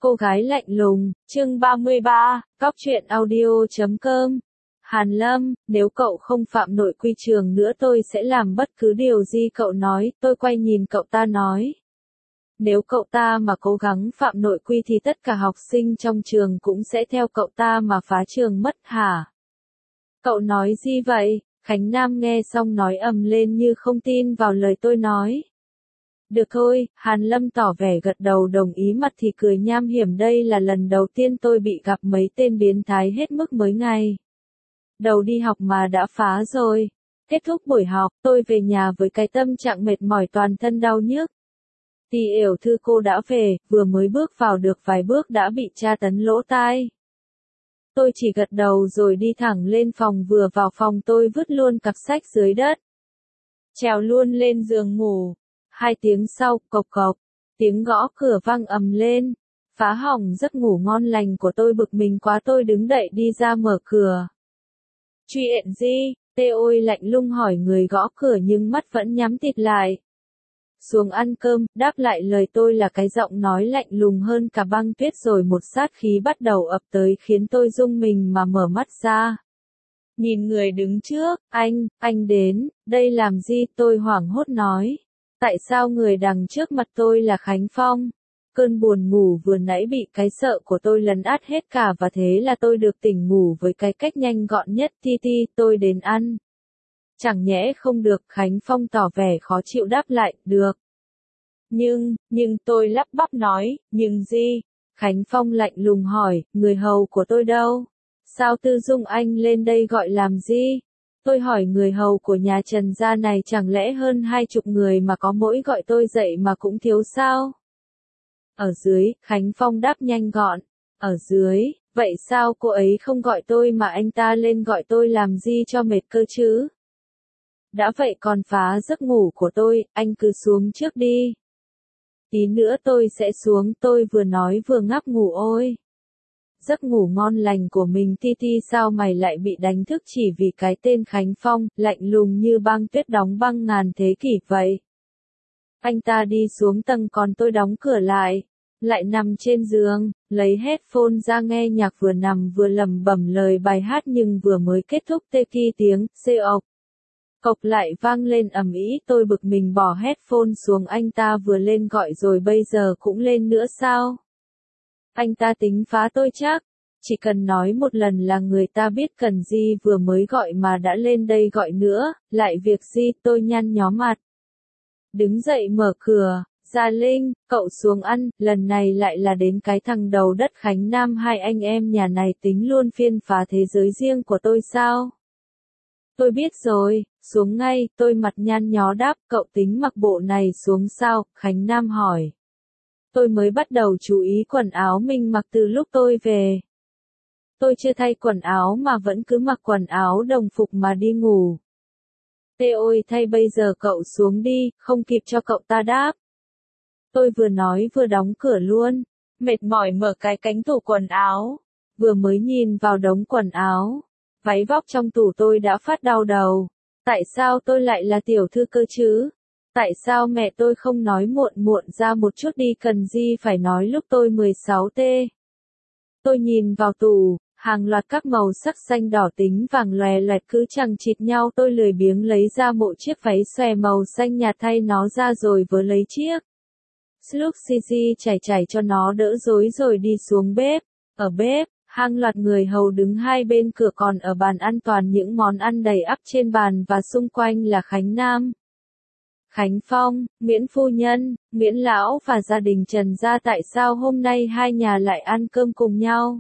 Cô gái lạnh lùng, chương 33, Góc truyện audio.com. Hàn Lâm, nếu cậu không phạm nội quy trường nữa tôi sẽ làm bất cứ điều gì cậu nói, tôi quay nhìn cậu ta nói. Nếu cậu ta mà cố gắng phạm nội quy thì tất cả học sinh trong trường cũng sẽ theo cậu ta mà phá trường mất hả? Cậu nói gì vậy? Khánh Nam nghe xong nói ầm lên như không tin vào lời tôi nói. Được thôi, Hàn Lâm tỏ vẻ gật đầu đồng ý, mặt thì cười nham hiểm, đây là lần đầu tiên tôi bị gặp mấy tên biến thái hết mức mới ngày. Đầu đi học mà đã phá rồi. Kết thúc buổi học, tôi về nhà với cái tâm trạng mệt mỏi, toàn thân đau nhức. Tỷ yểu thư cô đã về, vừa mới bước vào được vài bước đã bị tra tấn lỗ tai. Tôi chỉ gật đầu rồi đi thẳng lên phòng, vừa vào phòng tôi vứt luôn cặp sách dưới đất. Trèo luôn lên giường ngủ. 2 tiếng sau, cộc cộc, tiếng gõ cửa vang ầm lên, phá hỏng giấc ngủ ngon lành của tôi. Bực mình quá tôi đứng dậy đi ra mở cửa. Chuyện gì? Tê Ôi lạnh lùng hỏi người gõ cửa nhưng mắt vẫn nhắm tịt lại. Xuống ăn cơm, đáp lại lời tôi là cái giọng nói lạnh lùng hơn cả băng tuyết, rồi một sát khí bắt đầu ập tới khiến tôi rung mình mà mở mắt ra. Nhìn người đứng trước, anh đến, đây làm gì? Tôi hoảng hốt nói. Tại sao người đằng trước mặt tôi là Khánh Phong? Cơn buồn ngủ vừa nãy bị cái sợ của tôi lấn át hết cả, và thế là tôi được tỉnh ngủ với cái cách nhanh gọn nhất. Ti, tôi đến ăn. Chẳng nhẽ không được? Khánh Phong tỏ vẻ khó chịu đáp lại, được. Nhưng tôi lắp bắp nói, nhưng gì? Khánh Phong lạnh lùng hỏi, người hầu của tôi đâu? Sao tự dưng anh lên đây gọi làm gì? Tôi hỏi, người hầu của nhà Trần gia này chẳng lẽ hơn 20 người mà có mỗi gọi tôi dậy mà cũng thiếu sao? Ở dưới, Khánh Phong đáp nhanh gọn. Ở dưới, vậy sao cô ấy không gọi tôi mà anh ta lên gọi tôi làm gì cho mệt cơ chứ? Đã vậy còn phá giấc ngủ của tôi, anh cứ xuống trước đi. Tí nữa tôi sẽ xuống, tôi vừa nói vừa ngáp ngủ. Ôi! Giấc ngủ ngon lành của mình. Ti, sao mày lại bị đánh thức chỉ vì cái tên Khánh Phong, lạnh lùng như băng tuyết đóng băng ngàn thế kỷ vậy? Anh ta đi xuống tầng còn tôi đóng cửa lại, nằm trên giường, lấy headphone ra nghe nhạc, vừa nằm vừa lẩm bẩm lời bài hát, nhưng vừa mới kết thúc tiếng cộc cộc lại vang lên ầm ĩ. Tôi bực mình bỏ headphone xuống. Anh ta vừa lên gọi rồi bây giờ cũng lên nữa sao? Anh ta tính phá tôi chắc. Chỉ cần nói một lần là người ta biết cần gì, vừa mới gọi mà đã lên đây gọi nữa, lại việc gì? Tôi nhăn nhó mặt. Đứng dậy mở cửa, Gia Linh, cậu xuống ăn, lần này lại là đến cái thằng đầu đất Khánh Nam. Hai anh em nhà này tính luôn phiên phá thế giới riêng của tôi sao? Tôi biết rồi, xuống ngay. Tôi mặt nhăn nhó đáp, cậu tính mặc bộ này xuống sao? Khánh Nam hỏi. Tôi mới bắt đầu chú ý quần áo mình mặc từ lúc tôi về. Tôi chưa thay quần áo mà vẫn cứ mặc quần áo đồng phục mà đi ngủ. Tê Ôi thay bây giờ cậu xuống đi, không kịp cho cậu ta đáp. Tôi vừa nói vừa đóng cửa luôn, mệt mỏi mở cái cánh tủ quần áo. Vừa mới nhìn vào đống quần áo, váy vóc trong tủ tôi đã phát đau đầu. Tại sao tôi lại là tiểu thư cơ chứ? Tại sao mẹ tôi không nói muộn ra một chút đi, cần gì phải nói lúc tôi 16T? Tôi nhìn vào tủ, hàng loạt các màu sắc xanh đỏ tính vàng lòe loẹt cứ chằng chịt nhau. Tôi lười biếng lấy ra một chiếc váy xòe màu xanh nhạt thay nó ra rồi vớ lấy chiếc slug CG chải cho nó đỡ rối rồi đi xuống bếp. Ở bếp, hàng loạt người hầu đứng hai bên cửa, còn ở bàn ăn toàn những món ăn đầy ắp trên bàn và xung quanh là Khánh Nam, Khánh Phong, Nguyễn phu nhân, Nguyễn lão và gia đình Trần gia. Tại sao hôm nay hai nhà lại ăn cơm cùng nhau?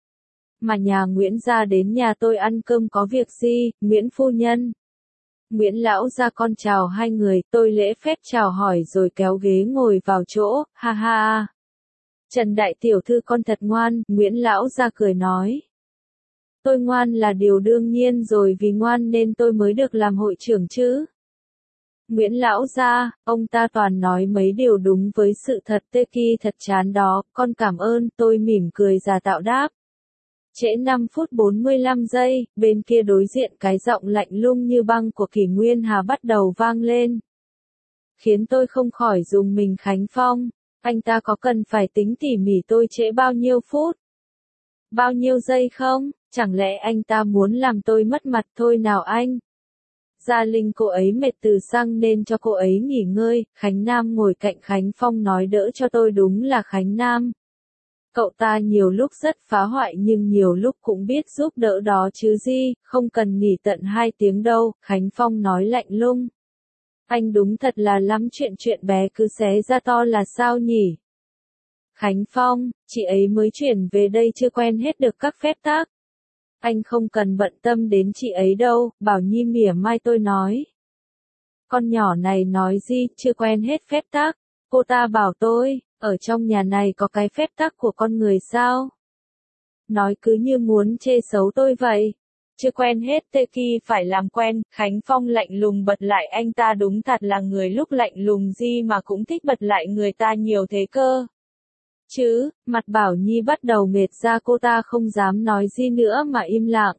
Mà nhà Nguyễn gia đến nhà tôi ăn cơm có việc gì? Nguyễn phu nhân, Nguyễn lão gia con chào hai người. Tôi lễ phép chào hỏi rồi kéo ghế ngồi vào chỗ. Ha ha. Trần đại tiểu thư con thật ngoan. Nguyễn lão gia cười nói. Tôi ngoan là điều đương nhiên rồi, vì ngoan nên tôi mới được làm hội trưởng chứ. Nguyễn lão gia, ông ta toàn nói mấy điều đúng với sự thật. Tê Ki thật chán đó, con cảm ơn. Tôi mỉm cười giả tạo đáp. Trễ 5 phút 45 giây, bên kia đối diện cái giọng lạnh lùng như băng của Kỷ Nguyên Hà bắt đầu vang lên. Khiến tôi không khỏi rùng mình. Khánh Phong, Anh ta có cần phải tính tỉ mỉ tôi trễ bao nhiêu phút, bao nhiêu giây không? Chẳng lẽ anh ta muốn làm tôi mất mặt thôi nào anh? Gia Linh cô ấy mệt từ xăng nên cho cô ấy nghỉ ngơi, Khánh Nam ngồi cạnh Khánh Phong nói đỡ cho tôi đúng là Khánh Nam. Cậu ta nhiều lúc rất phá hoại nhưng nhiều lúc cũng biết giúp đỡ đó chứ gì, không cần nghỉ tận 2 tiếng đâu, Khánh Phong nói lạnh lùng. Anh đúng thật là lắm chuyện bé cứ xé ra to là sao nhỉ? Khánh Phong, chị ấy mới chuyển về đây chưa quen hết được các phép tắc. Anh không cần bận tâm đến chị ấy đâu, Bảo Nhi mỉa mai tôi nói. Con nhỏ này nói gì, chưa quen hết phép tắc. Cô ta bảo tôi, ở trong nhà này có cái phép tắc của con người sao? Nói cứ như muốn chê xấu tôi vậy. Chưa quen hết tê kỳ phải làm quen, Khánh Phong lạnh lùng bật lại anh ta đúng thật là người lúc lạnh lùng gì mà cũng thích bật lại người ta nhiều thế cơ. Chứ, mặt Bảo Nhi bắt đầu mệt ra cô ta không dám nói gì nữa mà im lặng.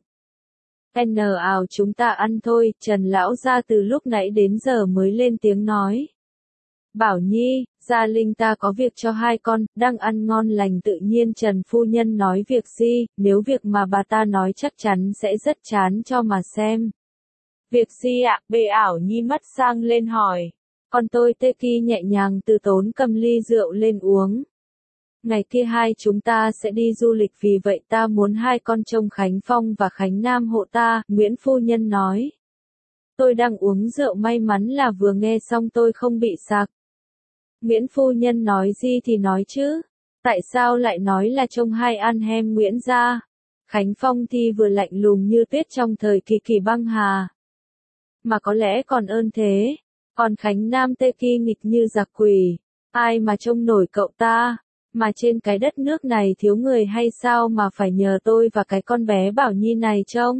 N ào chúng ta ăn thôi, Trần Lão ra từ lúc nãy đến giờ mới lên tiếng nói. Bảo Nhi, Gia Linh ta có việc cho 2 con, đang ăn ngon lành tự nhiên Trần Phu Nhân nói việc gì, nếu việc mà bà ta nói chắc chắn sẽ rất chán cho mà xem. Việc gì ạ? Bê Ảo Nhi mắt sang lên hỏi. Con tôi Tê Kỳ nhẹ nhàng từ tốn cầm ly rượu lên uống. Ngày kia hai chúng ta sẽ đi du lịch vì vậy ta muốn 2 con trông Khánh Phong và Khánh Nam hộ ta, Nguyễn Phu Nhân nói. Tôi đang uống rượu may mắn là vừa nghe xong tôi không bị sặc. Nguyễn Phu Nhân nói gì thì nói chứ, tại sao lại nói là trông 2 anh em Nguyễn gia? Khánh Phong thì vừa lạnh lùng như tuyết trong thời kỳ kỳ băng hà. Mà có lẽ còn ơn thế, còn Khánh Nam Tê Kỳ nghịch như giặc quỷ, ai mà trông nổi cậu ta? Mà trên cái đất nước này thiếu người hay sao mà phải nhờ tôi và cái con bé Bảo Nhi này trông?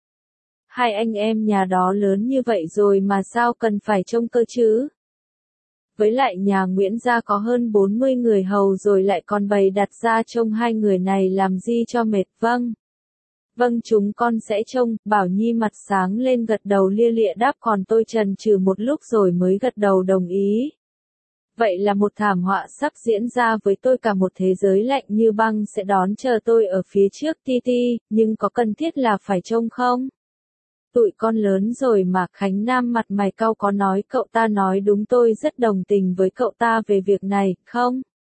2 anh em nhà đó lớn như vậy rồi mà sao cần phải trông cơ chứ? Với lại nhà Nguyễn gia có hơn 40 người hầu rồi lại còn bày đặt ra trông 2 người này làm gì cho mệt. Vâng. Vâng chúng con sẽ trông, Bảo Nhi mặt sáng lên gật đầu lia lịa đáp còn tôi chần chừ một lúc rồi mới gật đầu đồng ý. Vậy là một thảm họa sắp diễn ra với tôi cả một thế giới lạnh như băng sẽ đón chờ tôi ở phía trước Titi, nhưng có cần thiết là phải trông không? Tụi con lớn rồi mà Khánh Nam mặt mày cau có nói cậu ta nói đúng tôi rất đồng tình với cậu ta về việc này, không?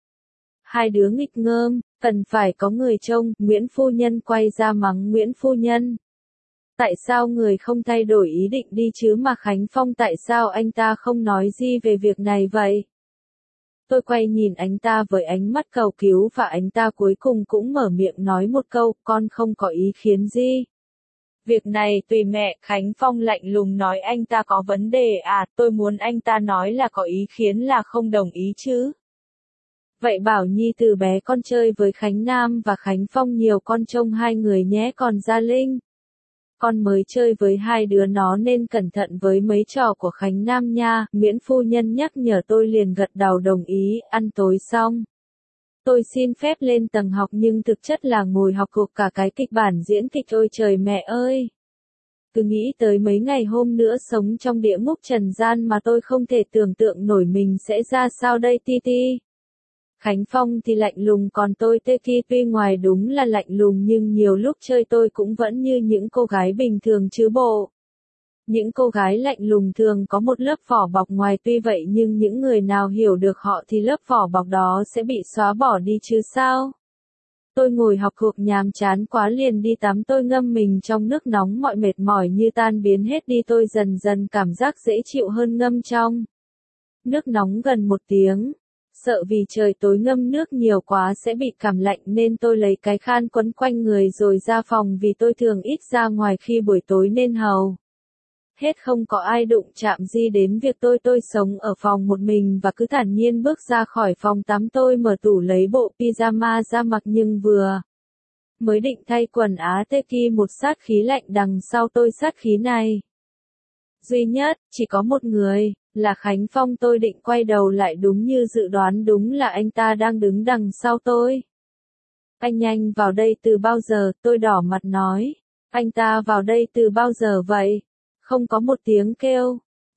2 đứa nghịch ngợm, cần phải có người trông, Nguyễn Phu Nhân quay ra mắng Nguyễn Phu Nhân. Tại sao người không thay đổi ý định đi chứ mà Khánh Phong tại sao anh ta không nói gì về việc này vậy? Tôi quay nhìn anh ta với ánh mắt cầu cứu và anh ta cuối cùng cũng mở miệng nói một câu, con không có ý kiến gì. Việc này tùy mẹ, Khánh Phong lạnh lùng nói anh ta có vấn đề à, tôi muốn anh ta nói là có ý kiến là không đồng ý chứ. Vậy Bảo Nhi từ bé con chơi với Khánh Nam và Khánh Phong nhiều con trông 2 người nhé còn Gia Linh. Con mới chơi với 2 đứa nó nên cẩn thận với mấy trò của Khánh Nam nha, Nguyễn Phu Nhân nhắc nhở tôi liền gật đầu đồng ý, ăn tối xong. Tôi xin phép lên tầng học nhưng thực chất là ngồi học thuộc cả cái kịch bản diễn kịch ôi trời mẹ ơi. Cứ nghĩ tới mấy ngày hôm nữa sống trong địa ngục trần gian mà tôi không thể tưởng tượng nổi mình sẽ ra sao đây Titi. Khánh Phong thì lạnh lùng còn tôi Tê Kỳ tuy ngoài đúng là lạnh lùng nhưng nhiều lúc chơi tôi cũng vẫn như những cô gái bình thường chứ bộ. Những cô gái lạnh lùng thường có một lớp vỏ bọc ngoài tuy vậy nhưng những người nào hiểu được họ thì lớp vỏ bọc đó sẽ bị xóa bỏ đi chứ sao. Tôi ngồi học thuộc nhàm chán quá liền đi tắm tôi ngâm mình trong nước nóng mọi mệt mỏi như tan biến hết đi tôi dần dần cảm giác dễ chịu hơn ngâm trong nước nóng gần 1 tiếng. Sợ vì trời tối ngâm nước nhiều quá sẽ bị cảm lạnh nên tôi lấy cái khăn quấn quanh người rồi ra phòng vì tôi thường ít ra ngoài khi buổi tối nên hầu hết không có ai đụng chạm gì đến việc tôi sống ở phòng một mình và cứ thản nhiên bước ra khỏi phòng tắm tôi mở tủ lấy bộ pyjama ra mặc nhưng vừa mới định thay quần áo Tê Kỳ một sát khí lạnh đằng sau tôi sát khí này. Duy nhất, chỉ có một người, là Khánh Phong tôi định quay đầu lại đúng như dự đoán đúng là anh ta đang đứng đằng sau tôi. Anh nhanh vào đây từ bao giờ, tôi đỏ mặt nói. Anh ta vào đây từ bao giờ vậy? Không có một tiếng kêu.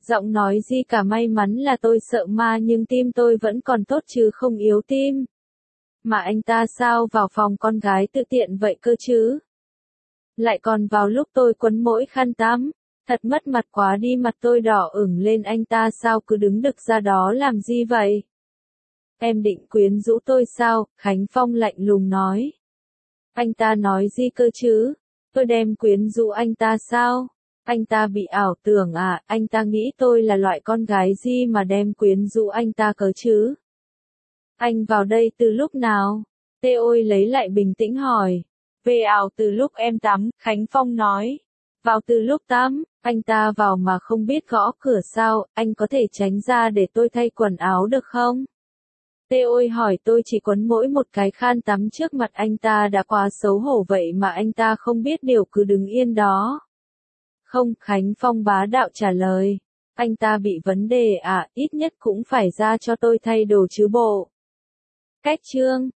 Giọng nói Di cả may mắn là tôi sợ ma nhưng tim tôi vẫn còn tốt chứ không yếu tim. Mà anh ta sao vào phòng con gái tự tiện vậy cơ chứ? Lại còn vào lúc tôi quấn mỗi khăn tắm. Thật mất mặt quá đi, mặt tôi đỏ ửng lên, anh ta sao cứ đứng đực ra đó làm gì vậy? Em định quyến rũ tôi sao? Khánh Phong lạnh lùng nói. Anh ta nói gì cơ chứ? Tôi đem quyến rũ anh ta sao? Anh ta bị ảo tưởng à? Anh ta nghĩ tôi là loại con gái gì mà đem quyến rũ anh ta cơ chứ? Anh vào đây từ lúc nào? Tê Ôi lấy lại bình tĩnh hỏi. Về ảo từ lúc em tắm, Khánh Phong nói. Vào từ lúc tắm, anh ta vào mà không biết gõ cửa sao, anh có thể tránh ra để tôi thay quần áo được không? Tê Ôi hỏi, tôi chỉ quấn mỗi một cái khăn tắm trước mặt anh ta đã quá xấu hổ vậy mà anh ta không biết điều cứ đứng yên đó. Không, Khánh Phong bá đạo trả lời. Anh ta bị vấn đề à, ít nhất cũng phải ra cho tôi thay đồ chứ bộ. Cách chương